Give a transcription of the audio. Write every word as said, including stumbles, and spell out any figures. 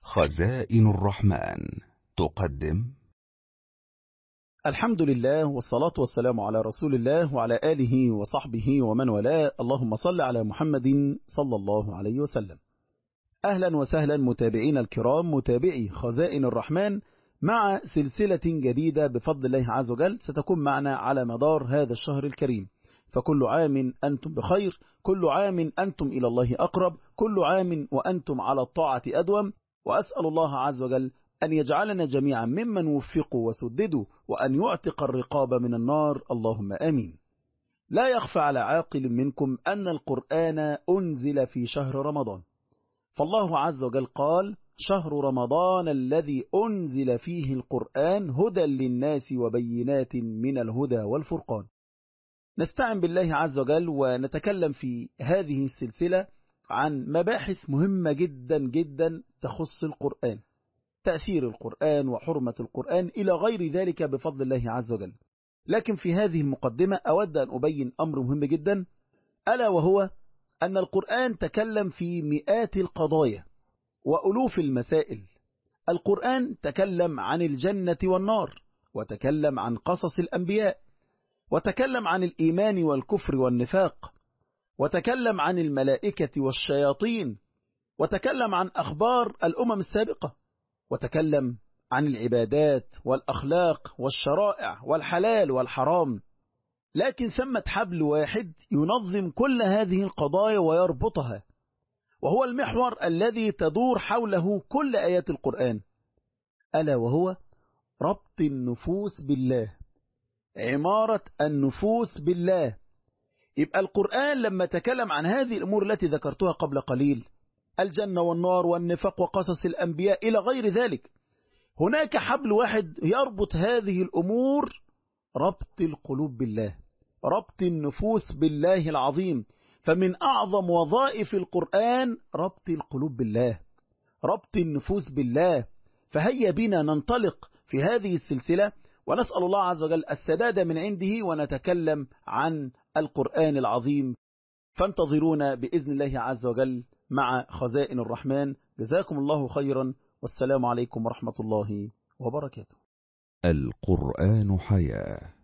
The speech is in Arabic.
خزائن الرحمن تقدم. الحمد لله والصلاة والسلام على رسول الله وعلى آله وصحبه ومن والاه. اللهم صل على محمد صلى الله عليه وسلم. أهلا وسهلا متابعين الكرام، متابعي خزائن الرحمن، مع سلسلة جديدة بفضل الله عز وجل ستكون معنا على مدار هذا الشهر الكريم. فكل عام أنتم بخير، كل عام أنتم إلى الله أقرب، كل عام وأنتم على الطاعة أدوم. وأسأل الله عز وجل أن يجعلنا جميعا ممن وفقوا وسددوا، وأن يعتق الرقاب من النار، اللهم آمين. لا يخفى على عاقل منكم أن القرآن أنزل في شهر رمضان، فالله عز وجل قال: شهر رمضان الذي أنزل فيه القرآن هدى للناس وبينات من الهدى والفرقان. نستعن بالله عز وجل ونتكلم في هذه السلسلة عن مباحث مهمة جدا جدا تخص القرآن، تأثير القرآن وحرمة القرآن إلى غير ذلك بفضل الله عز وجل. لكن في هذه المقدمة أود أن أبين أمر مهم جدا، ألا وهو أن القرآن تكلم في مئات القضايا وألوف المسائل. القرآن تكلم عن الجنة والنار، وتكلم عن قصص الأنبياء، وتكلم عن الإيمان والكفر والنفاق، وتكلم عن الملائكة والشياطين، وتكلم عن أخبار الأمم السابقة، وتكلم عن العبادات والأخلاق والشرائع والحلال والحرام. لكن ثمة حبل واحد ينظم كل هذه القضايا ويربطها، وهو المحور الذي تدور حوله كل آيات القرآن، ألا وهو ربط النفوس بالله، عمارة النفوس بالله. يبقى القرآن لما تكلم عن هذه الأمور التي ذكرتها قبل قليل، الجنة والنار والنفاق وقصص الأنبياء إلى غير ذلك، هناك حبل واحد يربط هذه الأمور، ربط القلوب بالله، ربط النفوس بالله العظيم. فمن أعظم وظائف القرآن ربط القلوب بالله، ربط النفوس بالله. فهيا بنا ننطلق في هذه السلسلة، ونسأل الله عز وجل السداد من عنده، ونتكلم عن القرآن العظيم. فانتظرونا بإذن الله عز وجل مع خزائن الرحمن. جزاكم الله خيرا، والسلام عليكم ورحمة الله وبركاته. القرآن حياة.